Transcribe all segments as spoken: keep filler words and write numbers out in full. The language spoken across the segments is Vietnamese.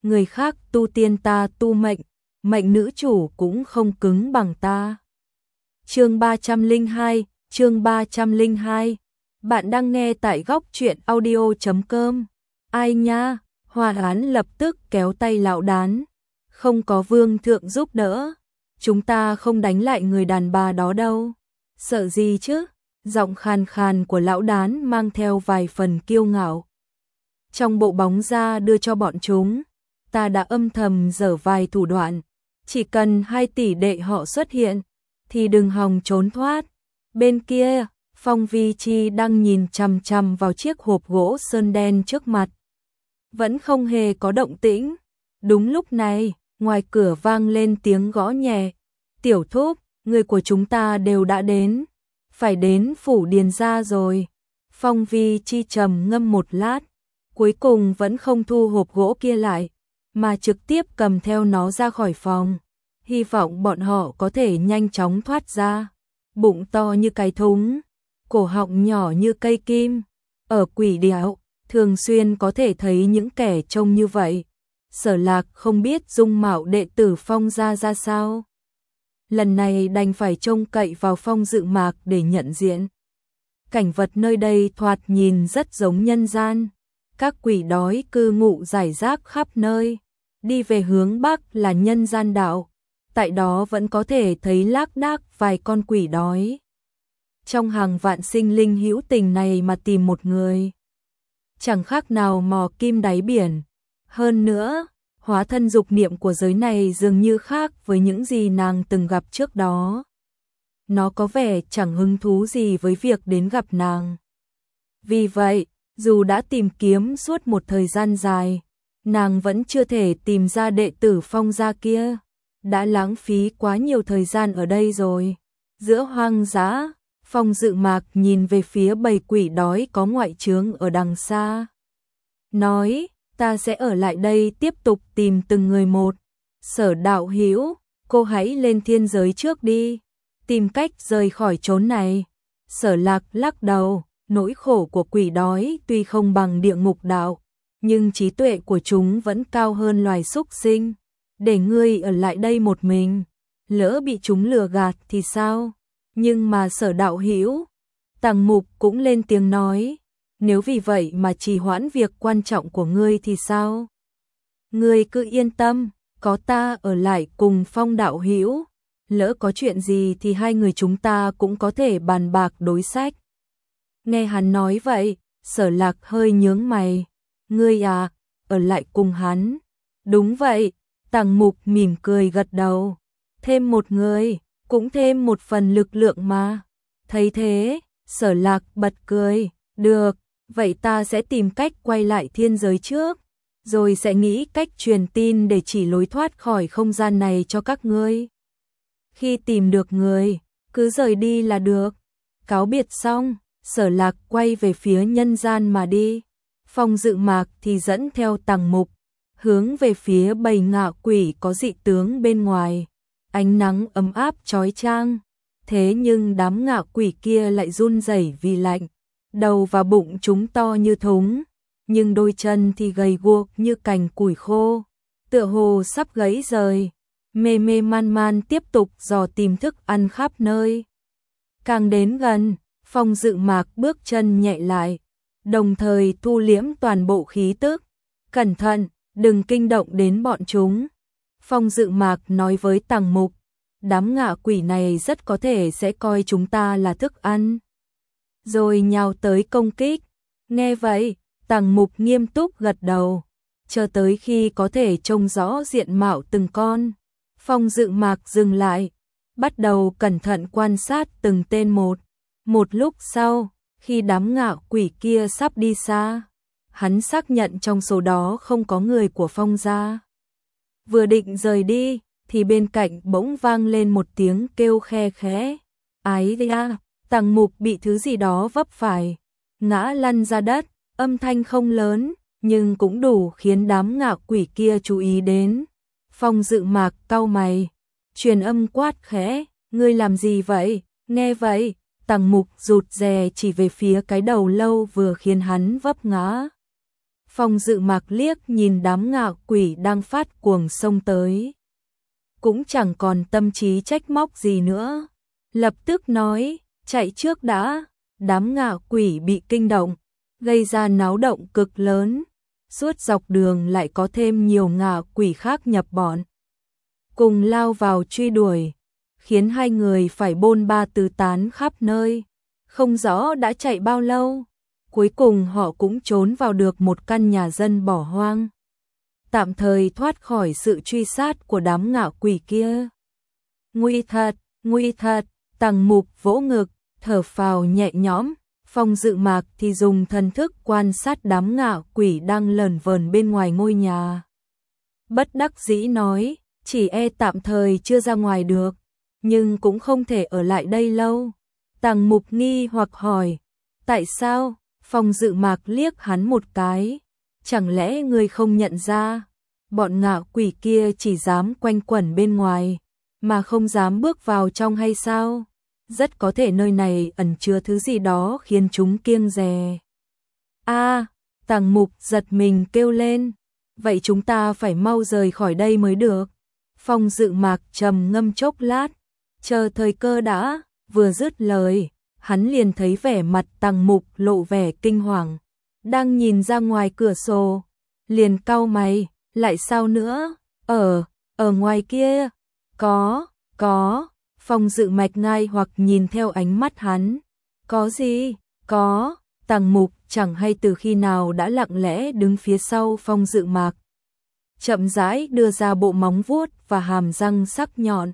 người khác tu tiên ta tu mệnh, mệnh nữ chủ cũng không cứng bằng ta. Chương ba trăm lẻ hai, chương ba trăm lẻ hai. Bạn đang nghe tại góc truyện audio chấm com. Ai nha, Hoa Án lập tức kéo tay lão đán. Không có vương thượng giúp đỡ, chúng ta không đánh lại người đàn bà đó đâu. Sợ gì chứ? Giọng khàn khàn của lão đán mang theo vài phần kiêu ngạo. Trong bộ bóng ra đưa cho bọn chúng, ta đã âm thầm dở vài thủ đoạn. Chỉ cần hai tỷ đệ họ xuất hiện, thì đừng hòng trốn thoát. Bên kia, Phong Vi Chi đang nhìn chằm chằm vào chiếc hộp gỗ sơn đen trước mặt. Vẫn không hề có động tĩnh. Đúng lúc này, ngoài cửa vang lên tiếng gõ nhẹ. Tiểu thúc, người của chúng ta đều đã đến. Phải đến phủ Điền gia rồi. Phong Vi Chi trầm ngâm một lát, cuối cùng vẫn không thu hộp gỗ kia lại, mà trực tiếp cầm theo nó ra khỏi phòng. Hy vọng bọn họ có thể nhanh chóng thoát ra. Bụng to như cái thúng, cổ họng nhỏ như cây kim. Ở Quỷ Điểu, thường xuyên có thể thấy những kẻ trông như vậy. Sở Lạc không biết dung mạo đệ tử Phong gia ra sao. Lần này đành phải trông cậy vào Phong Dự Mạc để nhận diện. Cảnh vật nơi đây thoạt nhìn rất giống nhân gian. Các quỷ đói cư ngụ rải rác khắp nơi. Đi về hướng Bắc là nhân gian đạo. Tại đó vẫn có thể thấy lác đác vài con quỷ đói. Trong hàng vạn sinh linh hữu tình này mà tìm một người, chẳng khác nào mò kim đáy biển. Hơn nữa, hóa thân dục niệm của giới này dường như khác với những gì nàng từng gặp trước đó. Nó có vẻ chẳng hứng thú gì với việc đến gặp nàng. Vì vậy, dù đã tìm kiếm suốt một thời gian dài, nàng vẫn chưa thể tìm ra đệ tử Phong gia kia. Đã lãng phí quá nhiều thời gian ở đây rồi. Giữa hoang dã, Phong Dự Mạc nhìn về phía bầy quỷ đói có ngoại trướng ở đằng xa. Nói, ta sẽ ở lại đây tiếp tục tìm từng người một. Sở đạo hữu, cô hãy lên thiên giới trước đi, tìm cách rời khỏi chốn này. Sở Lạc lắc đầu, nỗi khổ của quỷ đói tuy không bằng địa ngục đạo, nhưng trí tuệ của chúng vẫn cao hơn loài súc sinh. Để ngươi ở lại đây một mình, lỡ bị chúng lừa gạt thì sao? Nhưng mà Sở đạo hữu, Tằng Mục cũng lên tiếng nói, nếu vì vậy mà trì hoãn việc quan trọng của ngươi thì sao? Ngươi cứ yên tâm, có ta ở lại cùng Phong đạo hữu, lỡ có chuyện gì thì hai người chúng ta cũng có thể bàn bạc đối sách. Nghe hắn nói vậy, Sở Lạc hơi nhướng mày. Ngươi à, ở lại cùng hắn? Đúng vậy. Tằng Mục mỉm cười gật đầu. Thêm một người, cũng thêm một phần lực lượng mà. Thấy thế, Sở Lạc bật cười. Được, vậy ta sẽ tìm cách quay lại thiên giới trước, rồi sẽ nghĩ cách truyền tin để chỉ lối thoát khỏi không gian này cho các ngươi. Khi tìm được người, cứ rời đi là được. Cáo biệt xong, Sở Lạc quay về phía nhân gian mà đi. Phong Dự Mạc thì dẫn theo Tằng Mục, hướng về phía bầy ngạ quỷ có dị tướng bên ngoài. Ánh nắng ấm áp chói chang, thế nhưng đám ngạ quỷ kia lại run rẩy vì lạnh. Đầu và bụng chúng to như thúng, nhưng đôi chân thì gầy guộc như cành củi khô, tựa hồ sắp gãy rời. Mê mê man man tiếp tục dò tìm thức ăn khắp nơi. Càng đến gần, Phong Dự Mạc bước chân nhẹ lại, đồng thời thu liễm toàn bộ khí tức. Cẩn thận, đừng kinh động đến bọn chúng. Phong Dự Mạc nói với Tằng Mục, đám ngạ quỷ này rất có thể sẽ coi chúng ta là thức ăn, rồi nhào tới công kích. Nghe vậy, Tằng Mục nghiêm túc gật đầu, chờ tới khi có thể trông rõ diện mạo từng con. Phong Dự Mạc dừng lại, bắt đầu cẩn thận quan sát từng tên một. Một lúc sau, khi đám ngạ quỷ kia sắp đi xa, hắn xác nhận trong số đó không có người của Phong gia. Vừa định rời đi, thì bên cạnh bỗng vang lên một tiếng kêu khe khẽ. Ái da, Tằng Mục bị thứ gì đó vấp phải, ngã lăn ra đất. Âm thanh không lớn, nhưng cũng đủ khiến đám ngạ quỷ kia chú ý đến. Phong Dự Mạc cau mày, truyền âm quát khẽ, ngươi làm gì vậy? Nghe vậy, Tằng Mục rụt rè chỉ về phía cái đầu lâu vừa khiến hắn vấp ngã. Phong Dự Mạc liếc nhìn đám ngạ quỷ đang phát cuồng xông tới, cũng chẳng còn tâm trí trách móc gì nữa, lập tức nói, chạy trước đã. Đám ngạ quỷ bị kinh động, gây ra náo động cực lớn, suốt dọc đường lại có thêm nhiều ngạ quỷ khác nhập bọn, cùng lao vào truy đuổi, khiến hai người phải bôn ba tứ tán khắp nơi, không rõ đã chạy bao lâu. Cuối cùng họ cũng trốn vào được một căn nhà dân bỏ hoang, tạm thời thoát khỏi sự truy sát của đám ngạ quỷ kia. Nguy thật, nguy thật, Tằng Mục vỗ ngực, thở phào nhẹ nhõm. Phong Dự Mạc thì dùng thần thức quan sát đám ngạ quỷ đang lởn vởn bên ngoài ngôi nhà. Bất đắc dĩ nói, chỉ e tạm thời chưa ra ngoài được, nhưng cũng không thể ở lại đây lâu. Tằng Mục nghi hoặc hỏi, tại sao? Phong Dự Mạc liếc hắn một cái, chẳng lẽ ngươi không nhận ra, bọn ngạ quỷ kia chỉ dám quanh quẩn bên ngoài, mà không dám bước vào trong hay sao? Rất có thể nơi này ẩn chứa thứ gì đó khiến chúng kiêng dè. A, à, Tằng Mục giật mình kêu lên, vậy chúng ta phải mau rời khỏi đây mới được. Phong Dự Mạc trầm ngâm chốc lát, chờ thời cơ đã, vừa dứt lời, hắn liền thấy vẻ mặt Tằng Mục lộ vẻ kinh hoàng, đang nhìn ra ngoài cửa sổ, liền cau mày, lại sao nữa? Ở, ở ngoài kia, có, có. Phong Dự Mạch ngai hoặc nhìn theo ánh mắt hắn. Có gì? Có. Tằng Mục chẳng hay từ khi nào đã lặng lẽ đứng phía sau Phong Dự Mạc, chậm rãi đưa ra bộ móng vuốt và hàm răng sắc nhọn,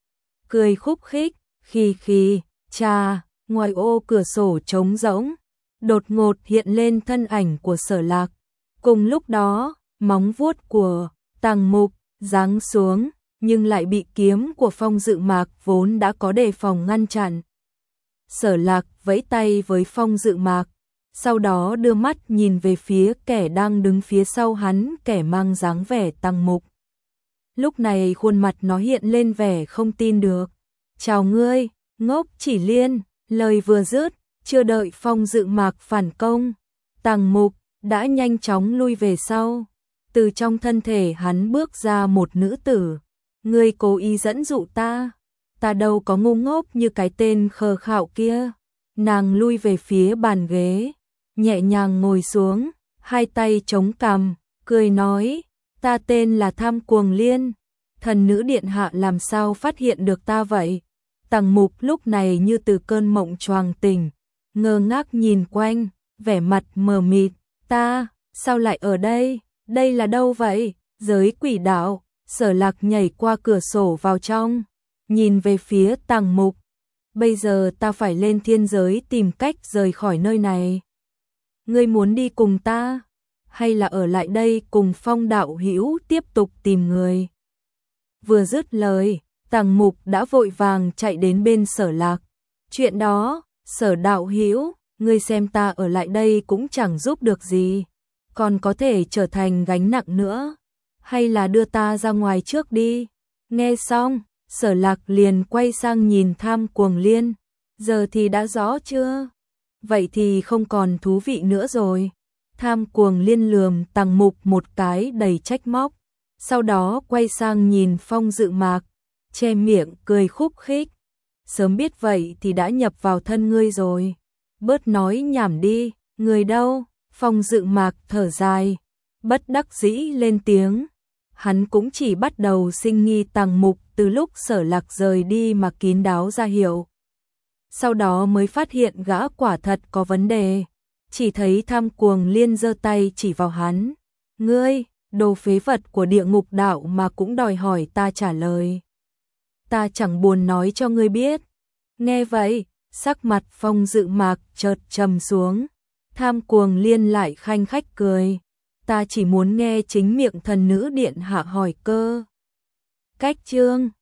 cười khúc khích, khì khì. Chà, ngoài ô cửa sổ trống rỗng, đột ngột hiện lên thân ảnh của Sở Lạc. Cùng lúc đó, móng vuốt của Tằng Mục giáng xuống, nhưng lại bị kiếm của Phong Dự Mạc vốn đã có đề phòng ngăn chặn. Sở Lạc vẫy tay với Phong Dự Mạc, sau đó đưa mắt nhìn về phía kẻ đang đứng phía sau hắn, kẻ mang dáng vẻ Tằng Mục. Lúc này khuôn mặt nó hiện lên vẻ không tin được. Chào ngươi, ngốc Chỉ Liên. Lời vừa dứt, chưa đợi Phong Dự Mạc phản công, Tằng Mục đã nhanh chóng lui về sau. Từ trong thân thể hắn bước ra một nữ tử. Ngươi cố ý dẫn dụ ta, ta đâu có ngu ngốc như cái tên khờ khạo kia. Nàng lui về phía bàn ghế, nhẹ nhàng ngồi xuống, hai tay chống cằm, cười nói, ta tên là Tham Cuồng Liên, thần nữ điện hạ làm sao phát hiện được ta vậy? Tằng Mục lúc này như từ cơn mộng choàng tỉnh, ngơ ngác nhìn quanh, vẻ mặt mờ mịt, ta, sao lại ở đây? Đây là đâu vậy? Giới quỷ đạo. Sở Lạc nhảy qua cửa sổ vào trong, nhìn về phía Tằng Mục. Bây giờ ta phải lên thiên giới tìm cách rời khỏi nơi này. Ngươi muốn đi cùng ta, hay là ở lại đây cùng Phong đạo hữu tiếp tục tìm người? Vừa dứt lời, Tằng Mục đã vội vàng chạy đến bên Sở Lạc. Chuyện đó, Sở đạo hữu, ngươi xem ta ở lại đây cũng chẳng giúp được gì, còn có thể trở thành gánh nặng nữa. Hay là đưa ta ra ngoài trước đi. Nghe xong, Sở Lạc liền quay sang nhìn Tham Cuồng Liên. Giờ thì đã rõ chưa? Vậy thì không còn thú vị nữa rồi. Tham Cuồng Liên lườm Tằng Mục một cái đầy trách móc, sau đó quay sang nhìn Phong Dự Mạc, che miệng cười khúc khích. Sớm biết vậy thì đã nhập vào thân ngươi rồi. Bớt nói nhảm đi, người đâu? Phong Dự Mạc thở dài, bất đắc dĩ lên tiếng. Hắn cũng chỉ bắt đầu sinh nghi Tằng Mục từ lúc Sở Lạc rời đi mà kín đáo ra hiệu. Sau đó mới phát hiện gã quả thật có vấn đề. Chỉ thấy Tham Cuồng Liên giơ tay chỉ vào hắn. Ngươi, đồ phế vật của địa ngục đạo mà cũng đòi hỏi ta trả lời. Ta chẳng buồn nói cho ngươi biết. Nghe vậy, sắc mặt Phong Dự Mạc chợt trầm xuống. Tham Cuồng Liên lại khanh khách cười. Ta chỉ muốn nghe chính miệng thần nữ điện hạ hỏi cơ. Cách chương